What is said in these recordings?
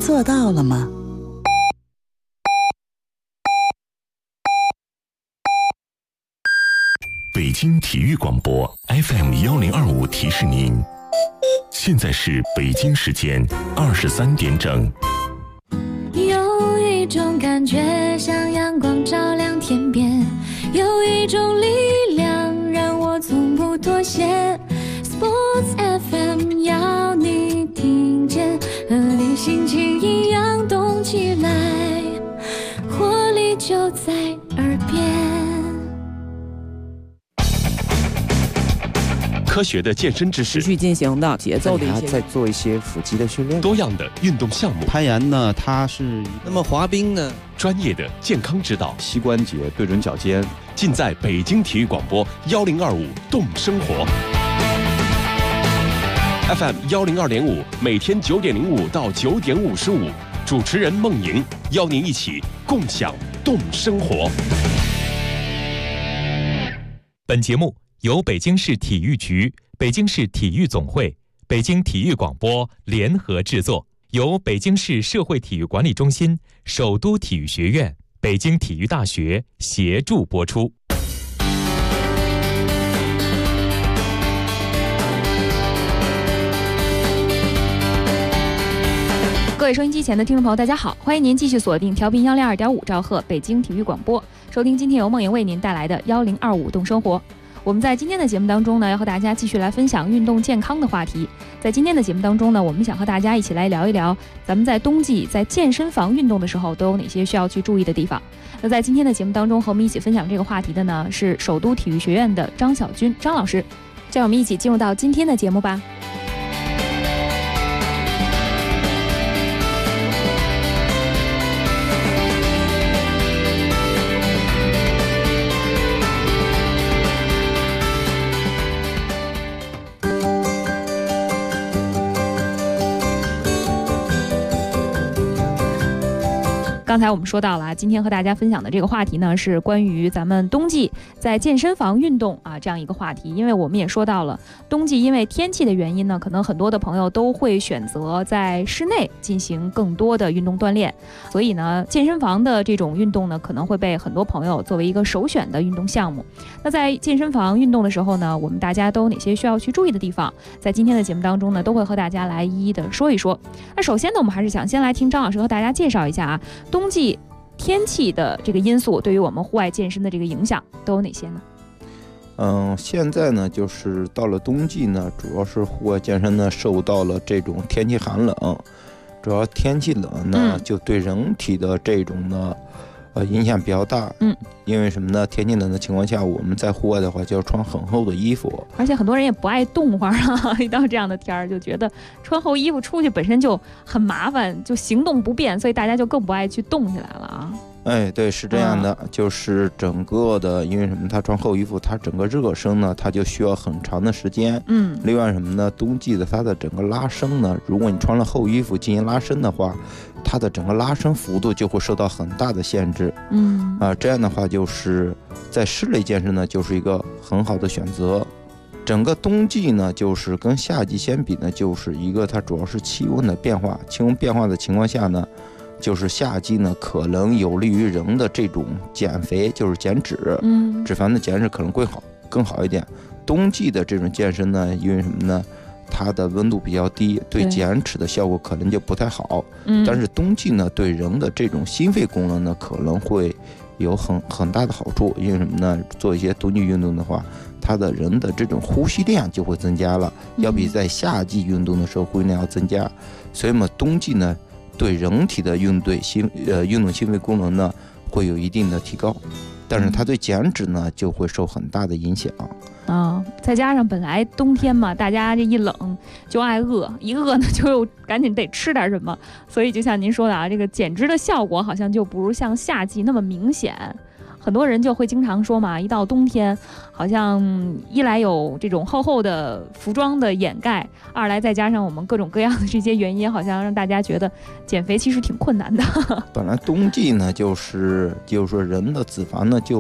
做到了吗？ 北京体育广播 FM1025提示您，现在是北京时间23点整。 有一种感觉像阳光照亮天边，有一种力量让我从不妥协。 Sports FM 要你听见，和你心情一样动起来，活力就在耳边。 科学的健身知识， 持续进行的节奏的一些， 在做一些腹肌的训练， 多样的运动项目， 攀岩呢，它是那么滑冰呢， 专业的健康指导， 膝关节对准脚尖， 尽在北京体育广播1025动生活 FM 102.5，每天9点05到9点55，主持人孟莹邀您一起共享动生活。 本节目由北京市体育局、北京市体育总会、北京体育广播联合制作，由北京市社会体育管理中心、首都体育学院、北京体育大学协助播出。 各位收音机前的听众朋友，大家好，欢迎您继续锁定调频102.5兆赫北京体育广播，收听今天由梦莹为您带来的1025动生活。我们在今天的节目当中呢，要和大家继续来分享运动健康的话题。在今天的节目当中呢，我们想和大家一起来聊一聊，咱们在冬季在健身房运动的时候都有哪些需要去注意的地方。那在今天的节目当中，和我们一起分享这个话题的呢，是首都体育学院的张晓军张老师。让我们一起进入到今天的节目吧。刚才我们说到了，今天和大家分享的这个话题呢，是关于咱们冬季在健身房运动这样一个话题。因为我们也说到了，冬季因为天气的原因呢，可能很多的朋友都会选择在室内进行更多的运动锻炼，所以呢，健身房的这种运动呢，可能会被很多朋友作为一个首选的运动项目。那在健身房运动的时候呢，我们大家都有哪些需要去注意的地方？在今天的节目当中呢，都会和大家来一一的说一说。那首先呢，我们还是想先来听张老师和大家介绍一下冬季天气的这个因素对于我们户外健身的这个影响都有哪些呢？ 现在呢，就是到了冬季呢，主要是户外健身呢受到了这种天气寒冷，主要天气冷呢，就对人体的这种呢，影响比较大。因为什么呢？天气冷的情况下，我们在户外的话就要穿很厚的衣服，而且很多人也不爱动会儿一到这样的天儿，就觉得穿厚衣服出去本身就很麻烦，就行动不便，所以大家就更不爱去动起来了啊。 哎，对，是这样的，就是整个的，因为什么？他穿厚衣服，他整个热身呢，他就需要很长的时间。另外什么呢？冬季的它的整个拉伸呢，如果你穿了厚衣服进行拉伸的话，它的整个拉伸幅度就会受到很大的限制。这样的话就是在室内健身呢，就是一个很好的选择。整个冬季呢，就是跟夏季相比呢，就是一个它主要是气温的变化，气温变化的情况下呢，就是夏季呢，可能有利于人的这种减肥，就是减脂，脂肪的减脂可能更好一点。冬季的这种健身呢，因为什么呢？它的温度比较低，对减脂的效果可能就不太好。但是冬季呢，对人的这种心肺功能呢，可能会有很大的好处。因为什么呢？做一些冬季运动的话，它的人的这种呼吸量就会增加了，要比在夏季运动的时候呼吸量要增加。所以嘛，冬季呢，对人体的运动心肺功能呢，会有一定的提高，但是它对减脂呢，就会受很大的影响。 再加上本来冬天嘛，大家这一冷就爱饿，一饿呢就又赶紧得吃点什么，所以就像您说的这个减脂的效果好像就不如像夏季那么明显。很多人就会经常说嘛，一到冬天，好像一来有这种厚厚的服装的掩盖，二来再加上我们各种各样的这些原因，好像让大家觉得减肥其实挺困难的。 本来冬季呢，就是说人的脂肪呢就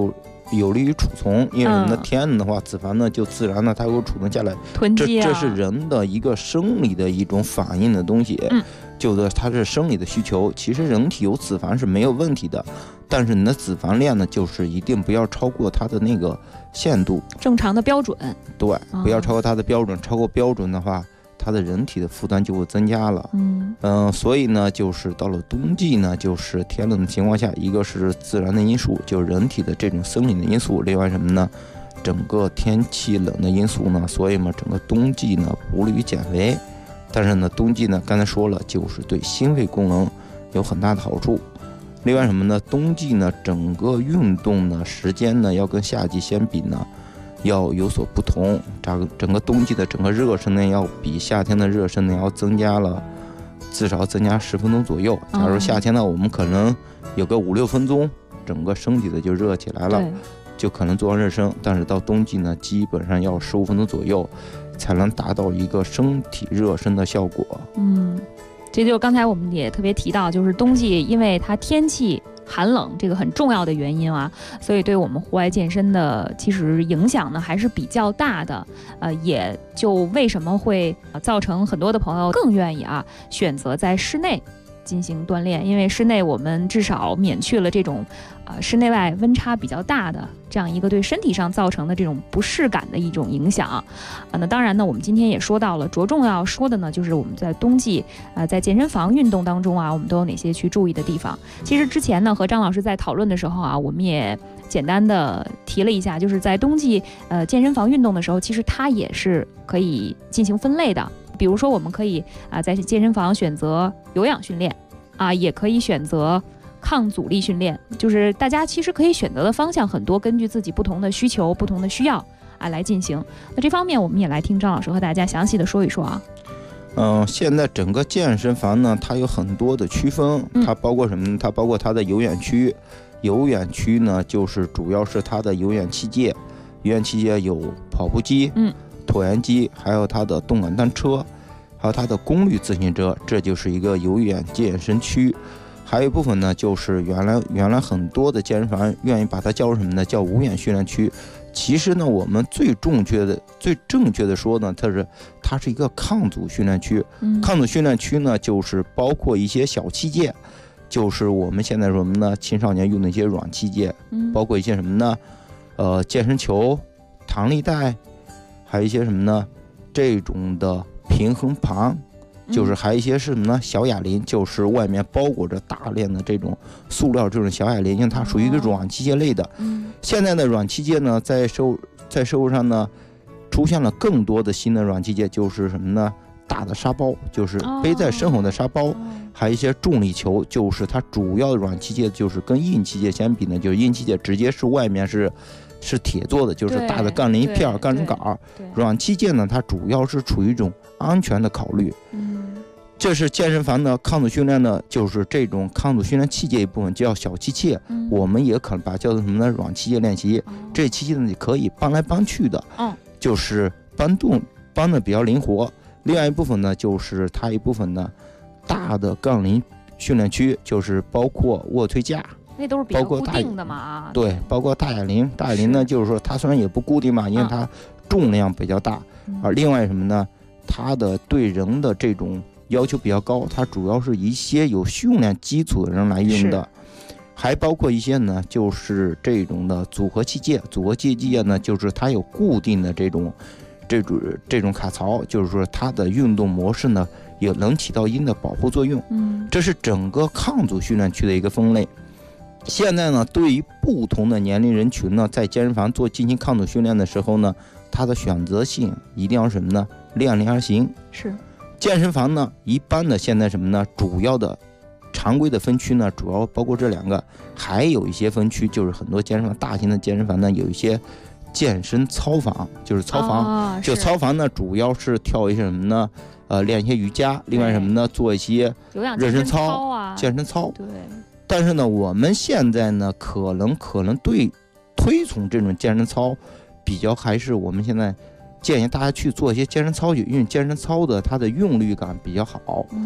有利于储存，因为什么呢？天冷的话，脂肪呢就自然呢它会储存下来， 囤积啊， 这是人的一个生理的一种反应的东西，就是它是生理的需求。其实人体有脂肪是没有问题的，但是你的脂肪量呢，就是一定不要超过它的那个限度， 正常的标准。 对，不要超过它的标准，超过标准的话，它的人体的负担就会增加了。所以呢，就是到了冬季呢，就是天冷的情况下，一个是自然的因素，就是人体的这种生理的因素，另外什么呢？整个天气冷的因素呢，所以嘛，整个冬季呢不利于减肥。但是呢，冬季呢，刚才说了，就是对心肺功能有很大的好处。另外什么呢？冬季呢，整个运动呢时间呢，要跟夏季相比呢，要有所不同。整个冬季的整个热身呢，要比夏天的热身呢要至少增加10分钟左右。假如夏天呢，我们可能有个5-6分钟，整个身体的就热起来了，就可能做完热身。但是到冬季呢，基本上要15分钟左右，才能达到一个身体热身的效果。 这就刚才我们也特别提到，就是冬季因为它天气寒冷这个很重要的原因啊，所以对我们户外健身的其实影响呢还是比较大的。也就为什么会造成很多的朋友更愿意选择在室内进行锻炼，因为室内我们至少免去了这种室内外温差比较大的这样一个对身体上造成的这种不适感的一种影响。那当然呢，我们今天也说到了，着重要说的呢，就是我们在冬季在健身房运动当中我们都有哪些去注意的地方。其实之前呢和张老师在讨论的时候我们也简单的提了一下，就是在冬季健身房运动的时候，其实它也是可以进行分类的。比如说我们可以在健身房选择有氧训练也可以选择抗阻力训练，就是大家其实可以选择的方向很多，根据自己不同的需求、不同的需要来进行。那这方面我们也来听张老师和大家详细的说一说现在整个健身房呢，它有很多的区分，它包括什么呢？它包括它的有氧区。有氧区呢，就是主要是它的有氧器械，有氧器械有跑步机、椭圆机，还有它的动感单车，还有它的功率自行车，这就是一个有氧健身区。还有一部分呢，就是原来很多的健身房愿意把它叫什么呢？叫无氧训练区。其实呢，我们最正确的说呢，它是一个抗阻训练区。抗阻训练区呢，就是包括一些小器械，就是我们现在说什么呢？青少年用的一些软器械，包括一些什么呢？健身球、弹力带，还有一些什么呢？这种的平衡盘。就是还有一些是什么呢？小哑铃，就是外面包裹着大量的这种塑料这种小哑铃，因为它属于一个软器械类的。现在的软器械呢，在社会上呢，出现了更多的新的软器械，就是什么呢？大的沙包，就是背在身后的沙包，还有一些重力球，就是它主要的软器械，就是跟硬器械相比呢，就是硬器械直接是外面是铁做的，就是大的杠铃片、杠铃杆。软器械呢，它主要是处于一种安全的考虑。这是健身房的抗阻训练呢，就是这种抗阻训练器械一部分叫小器械，我们也可能把它叫做什么呢？软器械练习。这器械呢，你可以搬来搬去的，就是搬的比较灵活。另外一部分呢，就是它一部分呢大的杠铃训练区，就是包括卧推架， 那都是比较固定的嘛。 对，包括大哑铃。大哑铃呢，就是说它虽然也不固定嘛，因为它重量比较大。而另外什么呢？它的对人的这种要求比较高，它主要是一些有训练基础的人来用的，还包括一些呢，就是这种的组合器械。组合器械呢，就是它有固定的这种卡槽，就是说它的运动模式呢，也能起到一定的保护作用。这是整个抗阻训练区的一个分类。现在呢，对于不同的年龄人群呢，在健身房进行抗阻训练的时候呢，它的选择性一定要什么呢？量力而行。 是。 健身房呢，一般的现在什么呢？主要的常规的分区呢，主要包括这2个，还有一些分区，就是很多健身房大型的健身房呢，有一些健身操房，就是操房。就操房呢，主要是跳一些什么呢？练一些瑜伽，另外什么呢？做一些热身操、健身操。 对。 但是呢，我们现在呢，可能对推崇这种健身操比较，还是我们现在建议大家去做一些健身操，因为健身操的它的韵律感比较好。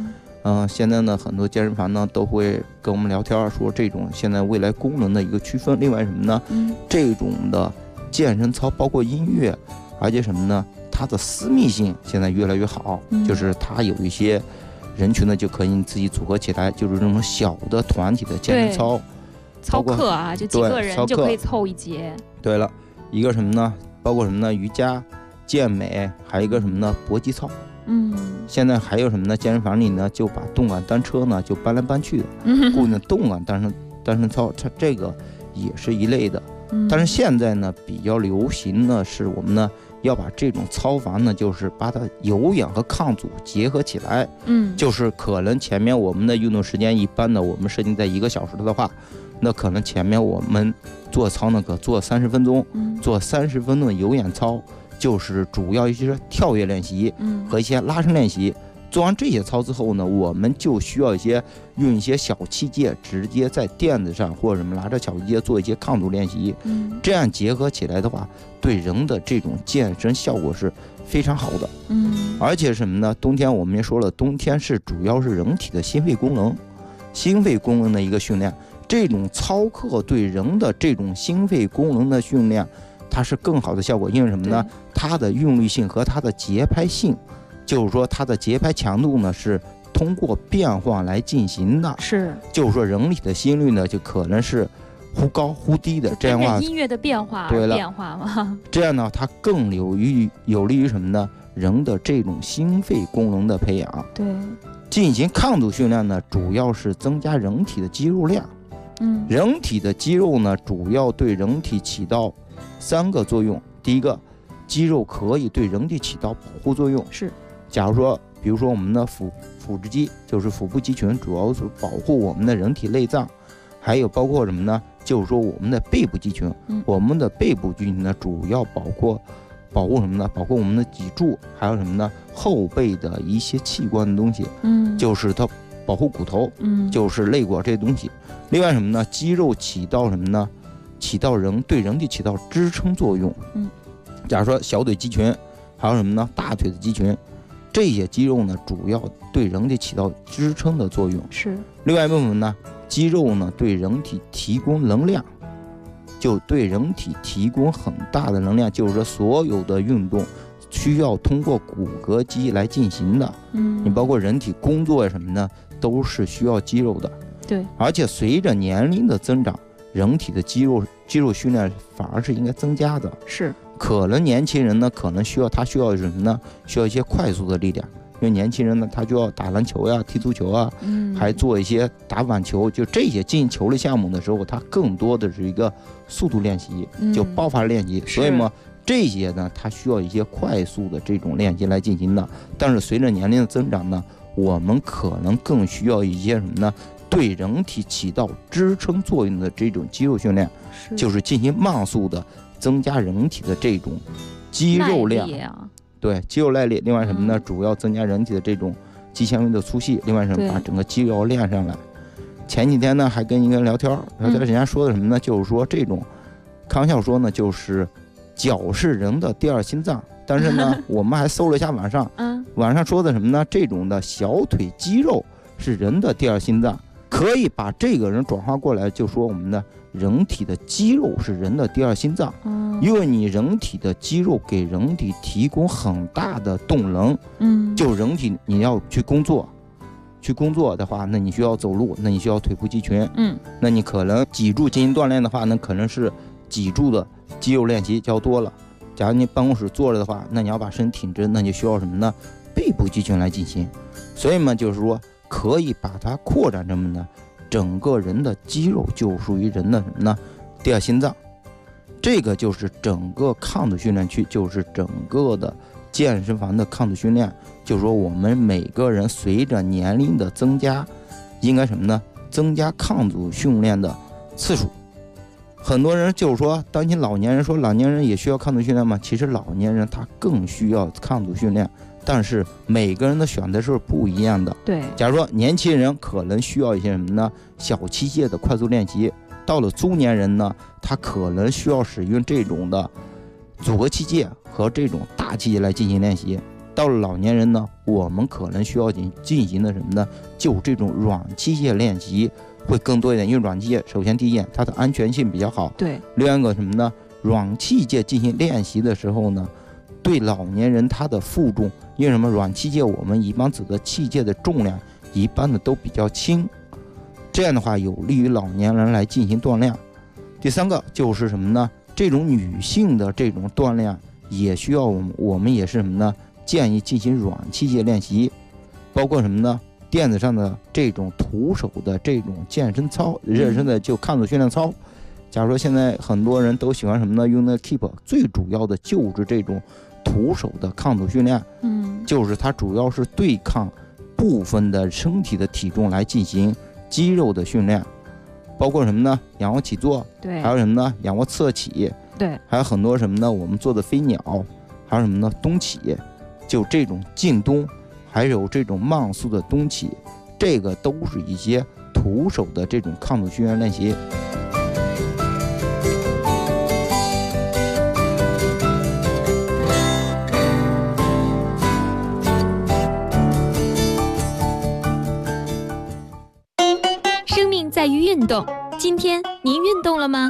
现在呢，很多健身房呢都会跟我们聊天，说这种现在未来功能的一个区分。另外什么呢？这种的健身操包括音乐，而且什么呢？它的私密性现在越来越好，就是它有一些人群呢就可以你自己组合起来，就是这种小的团体的健身操。 操课啊，就几个人就可以凑一节。 对了，一个什么呢？包括什么呢？瑜伽、健美，还有一个什么呢？搏击操。现在还有什么呢？健身房里呢就把动感单车呢就搬来搬去的，固定的动感单身操，它这个也是一类的。但是现在呢比较流行呢是我们呢要把这种操法呢就是把它有氧和抗阻结合起来。就是可能前面我们的运动时间一般的我们设定在1个小时的话，那可能前面我们做操呢可做30分钟，做30分钟的有氧操，就是主要一些跳跃练习和一些拉伸练习。做完这些操之后呢，我们就需要用一些小器械，直接在垫子上或者什么拿着小器械做一些抗阻练习。这样结合起来的话，对人的这种健身效果是非常好的。而且什么呢？冬天我们也说了，冬天是主要是人体的心肺功能的一个训练。这种操课对人的这种心肺功能的训练，它是更好的效果。因为什么呢？它的韵律性和它的节拍性，就是说它的节拍强度呢是通过变化来进行的。是，就是说人体的心率呢就可能是忽高忽低的，这样的话音乐的变化嘛。 这样呢，它更有利于什么呢？人的这种心肺功能的培养。 对， 进行抗阻训练呢，主要是增加人体的肌肉量。人体的肌肉呢，主要对人体起到3个作用。第一个，肌肉可以对人体起到保护作用。是，假如说，比如说我们的腹直肌，就是腹部肌群，主要是保护我们的人体内脏。还有包括什么呢？就是说我们的背部肌群，我们的背部肌群呢，主要保护什么呢？保护我们的脊柱，还有什么呢？后背的一些器官的东西。就是它保护骨头，就是肋骨这些东西。另外什么呢？肌肉起到什么呢？对人体起到支撑作用。假如说小腿肌群，还有什么呢？大腿的肌群，这些肌肉呢，主要对人体起到支撑的作用。是。另外一部分呢，肌肉呢对人体提供能量，就对人体提供很大的能量。就是说所有的运动需要通过骨骼肌来进行的。你包括人体工作什么呢，都是需要肌肉的。对，而且随着年龄的增长，人体的肌肉训练反而是应该增加的。是，可能年轻人呢，可能需要什么呢？需要一些快速的力量，因为年轻人呢，他就要打篮球呀、踢足球啊，还做一些打网球，就这些进行球类项目的时候，他更多的是一个速度练习，就爆发练习。所以嘛，这些呢，它需要一些快速的这种练习来进行的。但是随着年龄的增长呢，我们可能更需要一些什么呢？对人体起到支撑作用的这种肌肉训练，就是进行慢速的增加人体的这种肌肉量。对，肌肉耐力。另外什么呢？主要增加人体的这种肌纤维的粗细。另外什么？把整个肌肉练上来。前几天呢，还跟一个人聊天，人家说的什么呢？就是说这种开玩笑说呢，就是脚是人的第2心脏。但是呢，我们还搜了一下网上说的什么呢？这种的小腿肌肉是人的第2心脏。可以把这个人转化过来，就说我们的人体的肌肉是人的第2心脏。因为你人体的肌肉给人体提供很大的动能。就人体你要去工作的话，那你需要走路，那你需要腿部肌群。那你可能脊柱进行锻炼的话，那可能是脊柱的肌肉练习较多了。假如你办公室坐着的话，那你要把身体挺直，那你需要什么呢？背部肌群来进行。所以嘛，就是说可以把它扩展成什么呢？整个人的肌肉就属于人的什么呢？第2心脏。这个就是整个抗阻训练区，就是整个的健身房的抗阻训练。就是说我们每个人随着年龄的增加，应该什么呢？增加抗阻训练的次数。很多人就是说担心老年人，说老年人也需要抗阻训练吗？其实老年人他更需要抗阻训练。但是每个人的选择是不一样的。对，假如说年轻人可能需要一些什么呢？小器械的快速练习。到了中年人呢，他可能需要使用这种的组合器械和这种大器械来进行练习。 到了老年人呢，我们可能需要进行的什么呢？就这种软器械练习会更多一点，因为软器械首先第一点它的安全性比较好， 对， 另外一个什么呢？软器械进行练习的时候呢，对老年人他的负重，因为什么？软器械我们一般指的器械的重量一般的都比较轻，这样的话有利于老年人来进行锻炼。第三个就是什么呢？这种女性的这种锻炼也需要我们也是什么呢？建议进行软器械练习，包括什么呢？垫子上的这种徒手的这种健身操，热身的就抗阻训练操。假如说现在很多人都喜欢什么呢？用那 Keep， 最主要的就是这种徒手的抗阻训练，就是它主要是对抗部分的身体的体重来进行肌肉的训练，包括什么呢？仰卧起坐， 对， 还有什么呢？仰卧侧起， 对， 还有很多什么呢？我们做的飞鸟，还有什么呢？冬起，就这种进冬，还有这种慢速的冬起，这个都是一些徒手的这种抗阻训练练习。 生命在于运动，今天您运动了吗？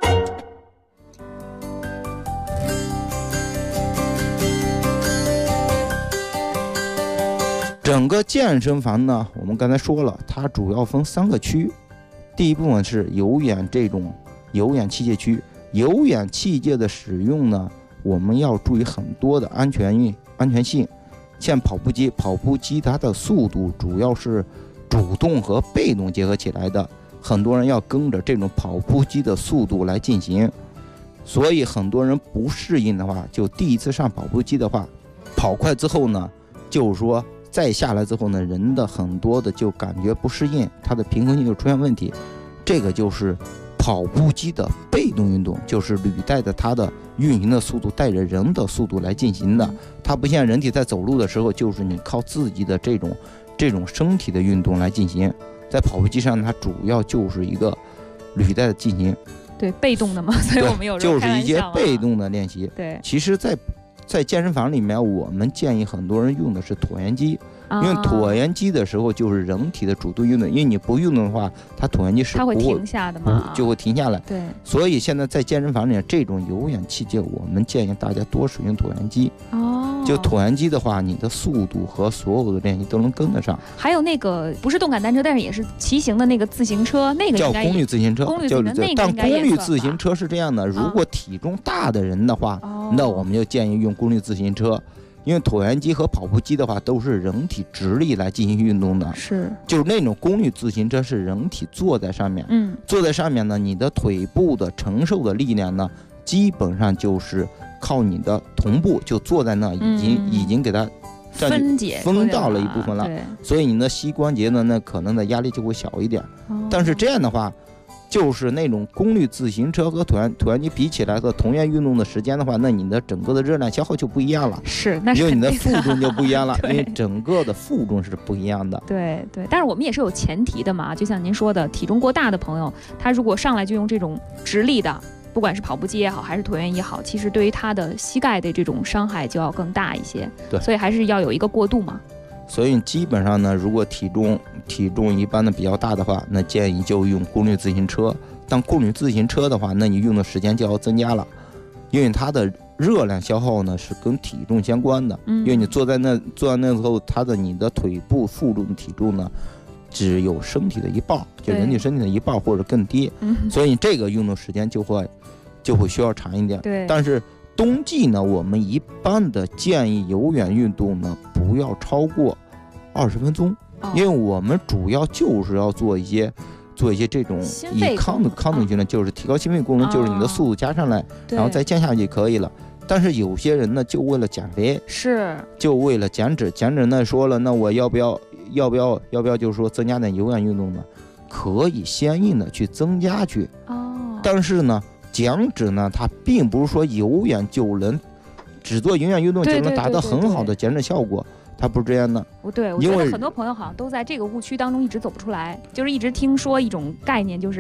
整个健身房呢，我们刚才说了，它主要分3个区。第一部分是有氧这种有氧器械区，有氧器械的使用呢，我们要注意很多的安全性。像跑步机它的速度主要是主动和被动结合起来的，很多人要跟着这种跑步机的速度来进行，所以很多人不适应的话，就第一次上跑步机的话，跑快之后呢，就是说再下来之后呢，人的很多的就感觉不适应，它的平衡性就出现问题。这个就是跑步机的被动运动，就是履带着它的运行的速度带着人的速度来进行的，它不像人体在走路的时候，就是你靠自己的这种身体的运动来进行。在跑步机上它主要就是一个履带的进行， 对，被动的嘛，所以我们有时候就是一些被动的练习。 对， 其实在健身房里面，我们建议很多人用的是椭圆机，因为椭圆机的时候就是人体的主动运动，因为你不运动的话，它椭圆机是它会停下的嘛， 就会停下来。 对， 所以现在在健身房里这种有氧器械，我们建议大家多使用椭圆机。就椭圆机的话，你的速度和所有的练习都能跟得上。 还有那个不是动感单车，但是也是骑行的那个自行车，那个叫功率自行车。但功率自行车是这样的，如果体重大的人的话，那我们就建议用功率自行车。因为椭圆机和跑步机的话都是人体直立来进行运动的， 是， 就是那种功率自行车是人体坐在上面，坐在上面呢，你的腿部的承受的力量呢，基本上就是靠你的臀部就坐在那，已经给它分到了一部分了，所以你的膝关节呢，那可能的压力就会小一点。但是这样的话，就是那种功率自行车和椭圆机比起来的同样运动的时间的话，那你的整个的热量消耗就不一样了。 是，那是因为你的负重就不一样了，因为整个的负重是不一样的。 对对，但是我们也是有前提的嘛，就像您说的，体重过大的朋友，他如果上来就用这种直立的，不管是跑步机也好，还是椭圆也好，其实对于他的膝盖的这种伤害就要更大一些。 对， 所以还是要有一个过渡嘛。 所以基本上呢，如果体重一般的比较大的话，那建议就用功率自行车。但功率自行车的话，那你用的时间就要增加了，因为它的热量消耗呢是跟体重相关的。因为你坐在那之后，你的腿部负重体重呢，只有身体的一半，就人体身体的一半或者更低。所以这个运动时间就会需要长一点。 对， 但是冬季呢，我们一般的建议有氧运动呢不要超过20分钟，因为我们主要就是要做一些这种以抗阻训练，就是提高心肺功能，就是你的速度加上来，然后再降下去就可以了。但是有些人呢，就为了减肥，就为了减脂呢，说了，那我要不要就是说增加点有氧运动呢？可以相应的去增加去。但是呢，减脂呢，它并不是说有氧就能只做有氧运动就能达到很好的减脂效果。它不是这样的。 对，我觉得很多朋友好像都在这个误区当中一直走不出来，就是一直听说一种概念，就是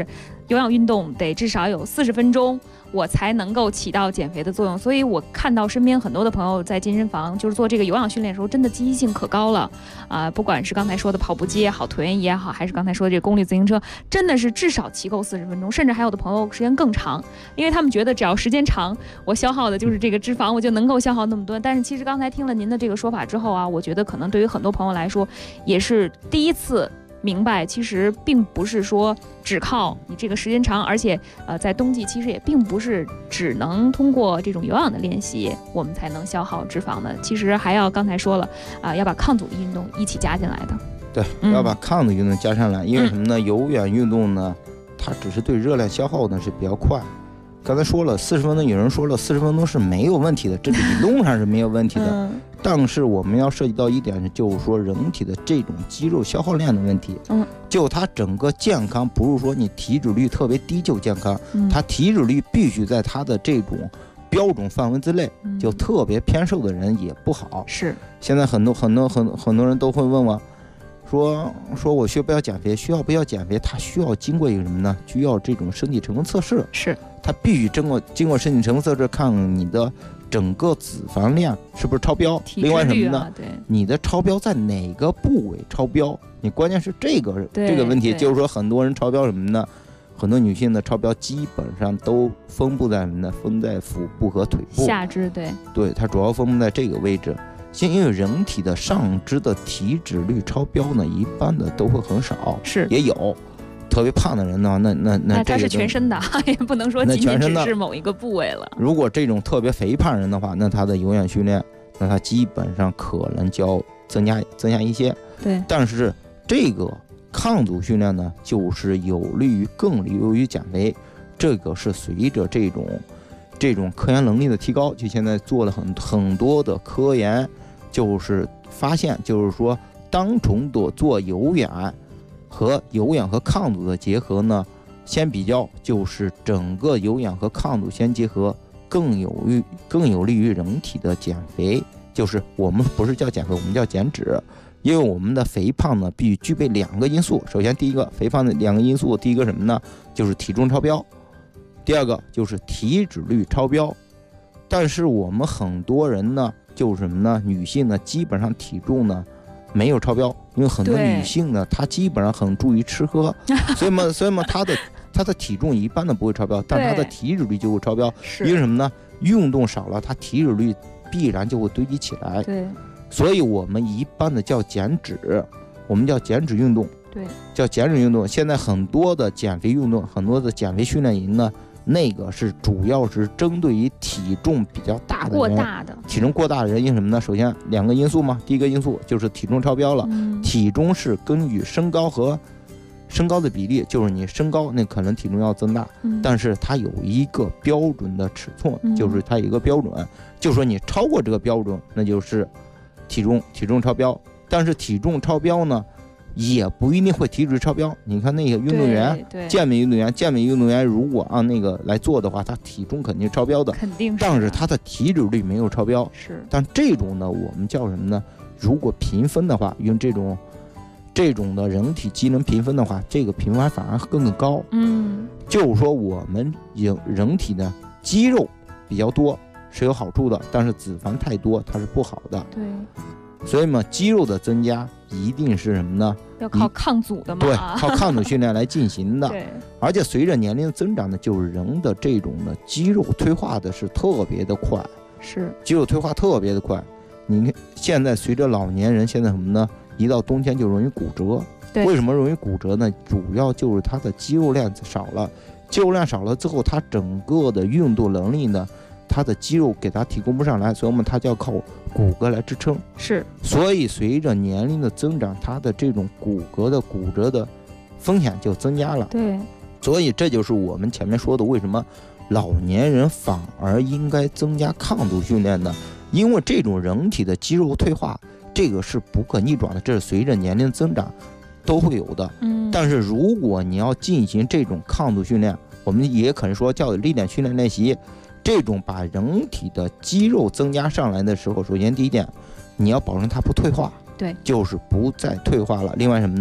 有氧运动得至少有40分钟，我才能够起到减肥的作用。所以我看到身边很多的朋友在健身房就是做这个有氧训练的时候，真的积极性可高了不管是刚才说的跑步机也好，椭圆仪也好，还是刚才说的这个功率自行车，真的是至少骑够40分钟，甚至还有的朋友时间更长，因为他们觉得只要时间长，我消耗的就是这个脂肪，我就能够消耗那么多。但是其实刚才听了您的这个说法之后我觉得可能对于很多朋友来说，也是第一次明白，其实并不是说只靠你这个时间长，而且在冬季其实也并不是只能通过这种有氧的练习我们才能消耗脂肪的，其实还要刚才说了要把抗阻力运动一起加进来的。 对，要把抗阻运动加上来，因为什么呢？有氧运动呢，它只是对热量消耗呢是比较快。刚才说了40分钟，有人说了40分钟是没有问题的，这理论上是没有问题的。但是我们要涉及到一点，就是说人体的这种肌肉消耗量的问题。就它整个健康，不是说你体脂率特别低就健康，它体脂率必须在它的这种标准范围之内，就特别偏瘦的人也不好。 是， 现在很多人都会问我。说我需不要减肥？需要不要减肥？它需要经过一个什么呢？需要这种身体成分测试。 是， 它必须经过身体成分测试，看你的整个脂肪量是不是超标。另外什么呢？ 对， 你的超标在哪个部位超标？你关键是这个问题，就是说很多人超标什么呢？很多女性的超标基本上都分布在什么呢？分在腹部和腿部、 下肢。 对，它主要分布在这个位置。因为人体的上肢的体脂率超标呢，一般的都会很少， 是也有特别胖的人呢，那它是全身的，也不能说仅仅只是某一个部位了。 如果这种特别肥胖人的话，那他的有氧训练，那他基本上可能就要增加一些。 对， 但是这个抗阻训练呢，就是更利于减肥，这个是随着这种科研能力的提高，就现在做了很多的科研，就是发现，就是说单纯的做有氧和抗阻的结合呢，先比较就是整个有氧和抗阻先结合，更有利于人体的减肥。就是我们不是叫减肥，我们叫减脂，因为我们的肥胖呢必须具备2个因素。首先第一个肥胖的2个因素，第一个什么呢？就是体重超标。第二个就是体脂率超标。但是我们很多人呢，就是什么呢？女性呢，基本上体重呢没有超标，因为很多女性呢，她基本上很注意吃喝，所以嘛，她的体重一般的不会超标，但她的体脂率就会超标。因为什么呢？运动少了，她体脂率必然就会堆积起来。 对， 所以我们一般的叫减脂，我们叫减脂运动。 对， 叫减脂运动。现在很多的减肥运动，很多的减肥训练营呢，那个是主要是针对于体重比较大的人，体重过大的人，因为什么呢？首先2个因素嘛，第一个因素就是体重超标了，体重是根据身高的比例，就是你身高那可能体重要增大，但是它有一个标准的尺寸，就是它有一个标准，就是说你超过这个标准，那就是体重超标。但是体重超标呢，也不一定会体脂超标。你看那个运动员，健美运动员如果按那个来做的话，他体重肯定超标的， 肯定是， 但是他的体脂率没有超标。 是， 但这种呢，我们叫什么呢？如果评分的话，用这种的人体机能评分的话，这个评分反而更高。就是说我们人体的肌肉比较多是有好处的，但是脂肪太多它是不好的。 对。 所以嘛，肌肉的增加一定是什么呢？ 要靠抗阻的嘛。 对，靠抗阻训练来进行的。 对。 而且随着年龄的增长呢，就是人的这种的肌肉退化的是特别的快。 是。 肌肉退化特别的快。你看现在随着老年人现在什么呢？一到冬天就容易骨折。 对。 为什么容易骨折呢？主要就是他的肌肉量少了，肌肉量少了之后，他整个的运动能力呢，他的肌肉给他提供不上来，所以我们他就要靠骨骼来支撑。 是。 所以随着年龄的增长，他的这种骨骼的骨折的风险就增加了。 对。 所以这就是我们前面说的，为什么老年人反而应该增加抗阻训练呢？因为这种人体的肌肉退化，这个是不可逆转的，这是随着年龄增长都会有的。但是如果你要进行这种抗阻训练，我们也可能说叫力量训练练习，这种把人体的肌肉增加上来的时候，首先第一点，你要保证它不退化， 对， 就是不再退化了。另外什么呢？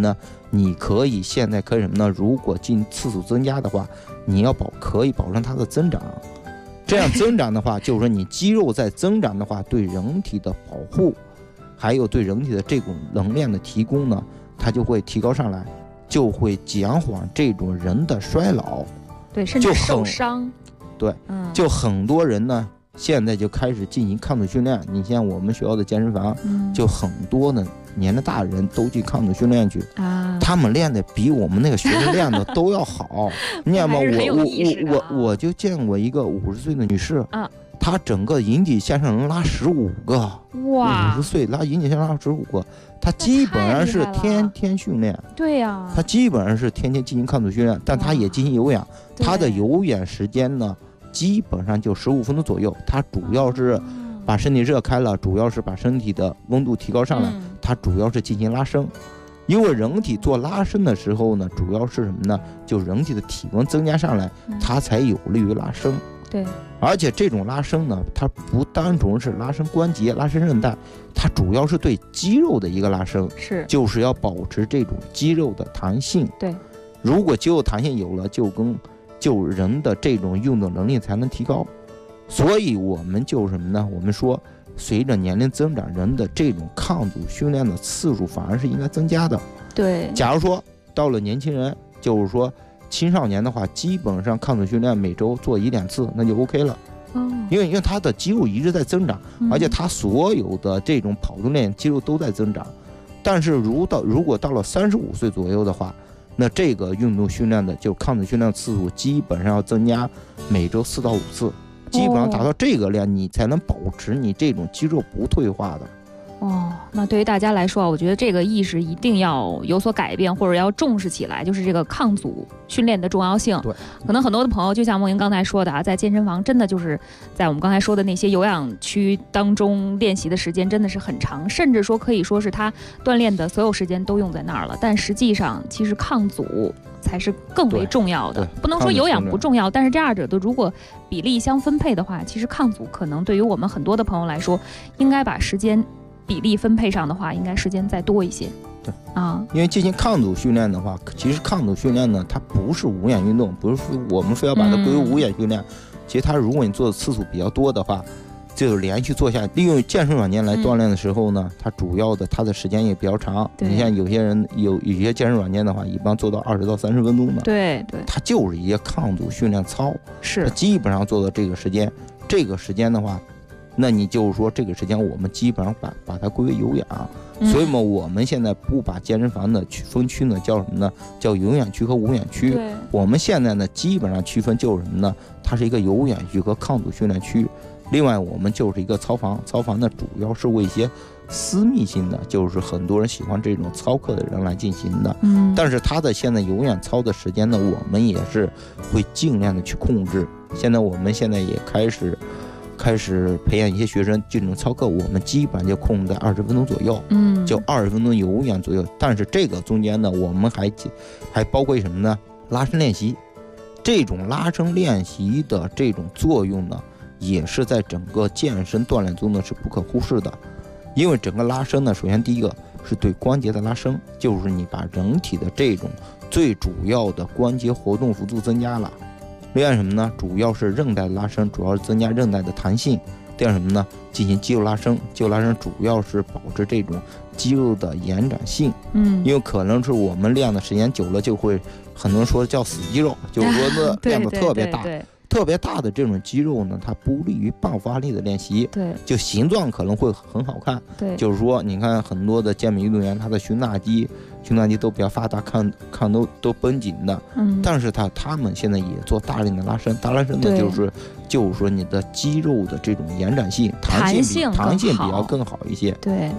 你现在可以什么呢？如果进次数增加的话，你要可以保证它的增长。这样增长的话，就是说你肌肉在增长的话，对人体的保护，还有对人体的这种能量的提供呢，它就会提高上来，就会减缓这种人的衰老， 对，甚至受伤。 对，就很多人呢，现在就开始进行抗阻训练。你像我们学校的健身房，就很多的年龄大的人都去抗阻训练去啊，他们练的比我们那个学生练的都要好。你看嘛，我就见过一个50岁的女士啊，她整个引体向上能拉15个，哇，50岁拉引体向上拉15个，她基本上是天天训练。 对呀， 她基本上是天天进行抗阻训练，但她也进行有氧，她的有氧时间呢，基本上就15分钟左右。她主要是把身体热开了，主要是把身体的温度提高上来，它主要是进行拉伸。因为人体做拉伸的时候呢，主要是什么呢？就是人体的体温增加上来，它才有利于拉伸。 对， 而且这种拉伸呢，它不单纯是拉伸关节、拉伸韧带，它主要是对肌肉的一个拉伸，就是要保持这种肌肉的弹性。 对， 如果肌肉弹性有了，就人的这种运动能力才能提高。所以我们就是什么呢？我们说，随着年龄增长，人的这种抗阻训练的次数反而是应该增加的。 对， 假如说到了年轻人，就是说青少年的话，基本上抗阻训练每周做1-2次，那就 OK 了。因为他的肌肉一直在增长，而且他所有的这种跑动练肌肉都在增长。但是如果到了35岁左右的话，那这个运动训练的就抗阻训练次数基本上要增加每周4到5次，基本上达到这个量，你才能保持你这种肌肉不退化的。 那对于大家来说，我觉得这个意识一定要有所改变，或者要重视起来，就是这个抗阻训练的重要性。 对， 可能很多的朋友就像梦莹刚才说的啊，在健身房真的就是在我们刚才说的那些有氧区当中练习的时间真的是很长，甚至说可以说是他锻炼的所有时间都用在那儿了。但实际上，其实抗阻才是更为重要的。不能说有氧不重要，但是这二者的如果比例相分配的话，其实抗阻可能对于我们很多的朋友来说，应该把时间比例分配上的话，应该时间再多一些。 对啊，因为进行抗阻训练的话，其实抗阻训练呢，它不是无氧运动，不是我们非要把它归为无氧训练。其实它如果你做的次数比较多的话，就连续做下来，利用健身软件来锻炼的时候呢，它主要的它的时间也比较长。你像有些人有些健身软件的话，一般做到20到30分钟的。 对， 它就是一些抗阻训练操，它基本上做到这个时间。这个时间的话，那你就是说这个时间我们基本上把它归为有氧。所以嘛，我们现在不把健身房的分区呢叫什么呢？叫有氧区和无氧区。我们现在呢基本上区分就是什么呢？它是一个有氧区和抗阻训练区。另外我们就是一个操房，操房呢主要是为一些私密性的，就是很多人喜欢这种操课的人来进行的。但是它的现在有氧操的时间呢，我们也是会尽量的去控制。我们现在也开始培养一些学生这种操课，我们基本上就控制在20分钟左右，就20分钟有氧左右。但是这个中间呢，我们还包括什么呢？拉伸练习。这种拉伸练习的这种作用呢，也是在整个健身锻炼中呢是不可忽视的。因为整个拉伸呢，首先第一个是对关节的拉伸，就是你把人体的这种最主要的关节活动幅度增加了。另外什么呢？主要是韧带的拉伸，主要是增加韧带的弹性。第二什么呢？进行肌肉拉伸，肌肉拉伸主要是保持这种肌肉的延展性。因为可能是我们练的时间久了，就会很多人说叫死肌肉，就是说练得特别大。特别大的这种肌肉呢，它不利于爆发力的练习。就形状可能会很好看。就是说你看很多的健美运动员，他的胸大肌都比较发达，看都绷紧的。但是他们现在也做大量的拉伸，大拉伸呢就是说你的肌肉的这种延展性、弹性比较更好一些。 对。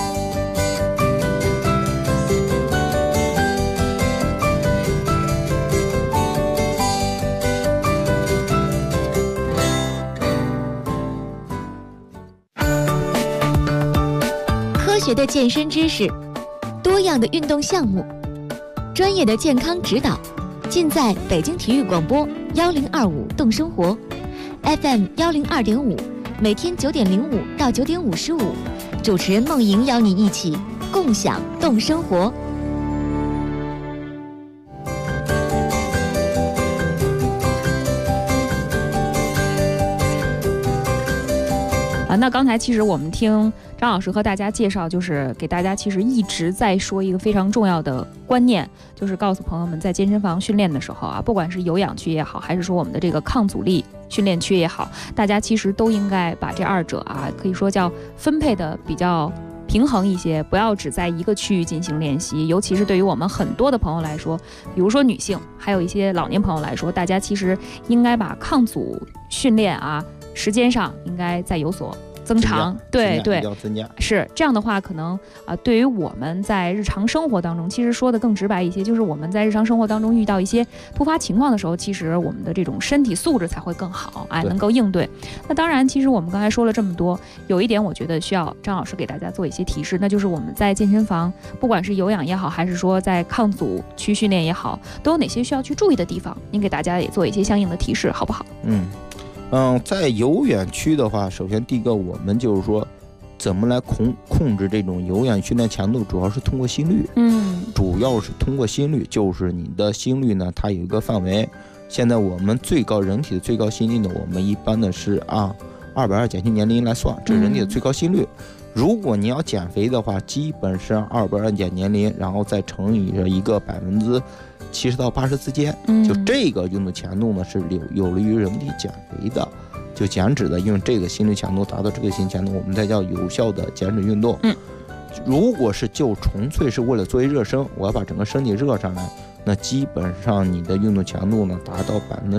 科学的健身知识，多样的运动项目，专业的健康指导，尽在北京体育广播1025动生活 FM 102.5，每天9点05到9点55，主持人梦莹邀你一起共享动生活。 那刚才其实我们听张老师和大家介绍，就是给大家其实一直在说一个非常重要的观念，就是告诉朋友们在健身房训练的时候啊，不管是有氧区也好，还是说我们的这个抗阻力训练区也好，大家其实都应该把这二者啊，可以说叫分配的比较平衡一些，不要只在一个区域进行练习。尤其是对于我们很多的朋友来说，比如说女性，还有一些老年朋友来说，大家其实应该把抗阻训练啊，时间上应该再有所增长，对， 要增加， 是这样的话，可能对于我们在日常生活当中，其实说的更直白一些，就是我们在日常生活当中遇到一些突发情况的时候，其实我们的这种身体素质才会更好，能够应对。那当然，其实我们刚才说了这么多，有一点我觉得需要张老师给大家做一些提示，那就是我们在健身房，不管是有氧也好，还是说在抗阻区训练也好，都有哪些需要去注意的地方？您给大家也做一些相应的提示，好不好？ 在有氧区的话，首先第一个，我们就是说，怎么来控制这种有氧训练强度，主要是通过心率。主要是通过心率，就是你的心率呢，它有一个范围。现在我们人体的最高心率呢，我们一般的是按220减去年龄来算，这是人体的最高心率。如果你要减肥的话，基本上220减年龄，然后再乘以一个70%到80%之间，就这个运动强度呢是有利于人体减肥的，就减脂的，因为这个心率强度达到这个心率强度，我们才叫有效的减脂运动。如果是就纯粹是为了作为热身，我要把整个身体热上来，那基本上你的运动强度呢达到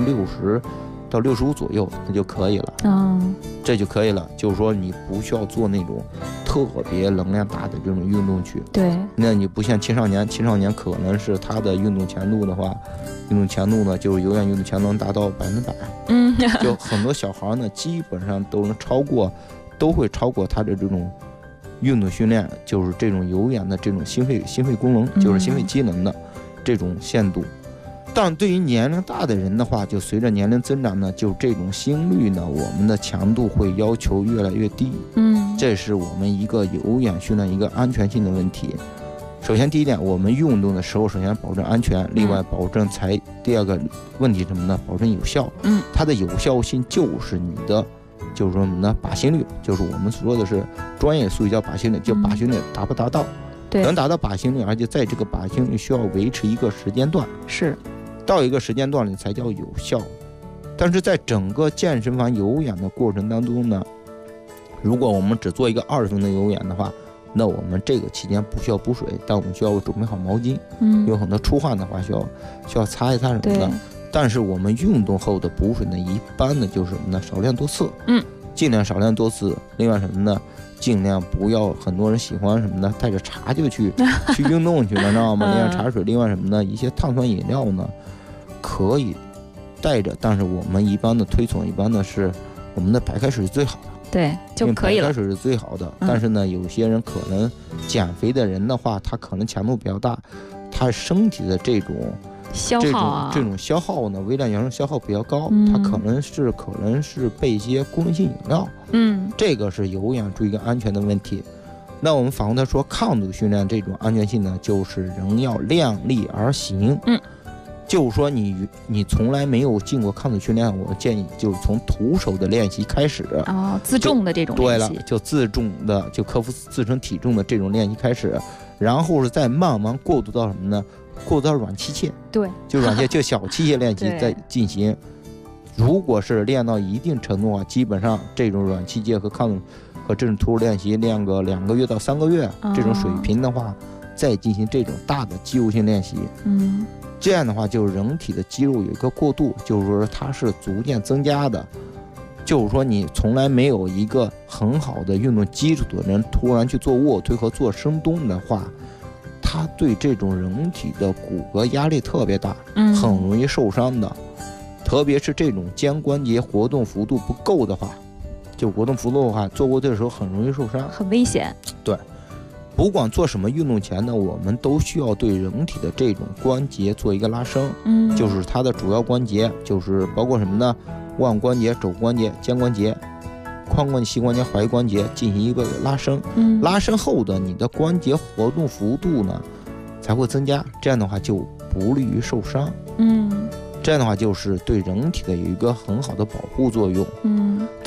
60%到65%左右，那就可以了。这就可以了，就是说你不需要做那种特别能量大的这种运动去。 对， 那你不像青少年可能是他的运动强度的话，就是有氧运动强度能达到100%。就很多小孩呢，基本上都会超过他的这种运动训练，就是这种有氧的这种心肺功能，就是心肺机能的这种限度。但对于年龄大的人的话，就随着年龄增长呢，就这种心率呢，我们的强度会要求越来越低。这是我们一个有氧训练一个安全性的问题。首先第一点，我们运动的时候首先保证安全，另外保证第二个问题什么呢？保证有效。它的有效性就是你的，就是说什么呢？靶心率，就是我们所说的是专业术语叫靶心率，就靶心率达不达到？能达到靶心率，而且在这个靶心率需要维持一个时间段， 是到一个时间段里才叫有效。但是在整个健身房有氧的过程当中呢，如果我们只做一个20分钟有氧的话，那我们这个期间不需要补水，但我们需要准备好毛巾。有很多出汗的话需要擦一擦什么的。但是我们运动后的补水呢，一般的就是什么呢？少量多次。尽量少量多次。另外什么呢？尽量不要，很多人喜欢什么呢？带着茶就去运动去了，知道吗？另外茶水，另外什么呢？一些碳酸饮料呢，可以带着，但是我们一般的推崇，一般的是我们的白开水是最好的， 对，就可以了。 白开水是最好的，但是呢，有些人可能减肥的人的话，他可能强度比较大，他身体的这种消耗这种消耗呢，微量元素消耗比较高，它可能是备一些功能性饮料。这个是有氧注意一个安全的问题。那我们反过来说，抗阻训练这种安全性呢，就是人要量力而行。就是说你从来没有进过抗阻训练，我建议就是从徒手的练习开始。 自重的这种练习。 对了，就自重的，就克服自身体重的这种练习开始，然后是再慢慢过渡到什么呢？过渡到软器械。对，就软器械，就小器械练习再进行。如果是练到一定程度啊，基本上这种软器械和这种徒手练习练个2个月到3个月，这种水平的话，再进行这种大的肌肉性练习。这样的话，就是人体的肌肉有一个过渡，就是说它是逐渐增加的。就是说你从来没有一个很好的运动基础的人，突然去做卧推和做深蹲的话，他对这种人体的骨骼压力特别大，很容易受伤的。特别是这种肩关节活动幅度不够的话，做卧推的时候很容易受伤， 很危险。 对，不管做什么运动前呢，我们都需要对人体的这种关节做一个拉伸。就是它的主要关节，就是包括什么呢？腕关节、肘关节、肩关节、髋关节、膝关节、踝关节进行一个拉伸。拉伸后的你的关节活动幅度呢才会增加，这样的话就不利于受伤。这样的话就是对人体的有一个很好的保护作用。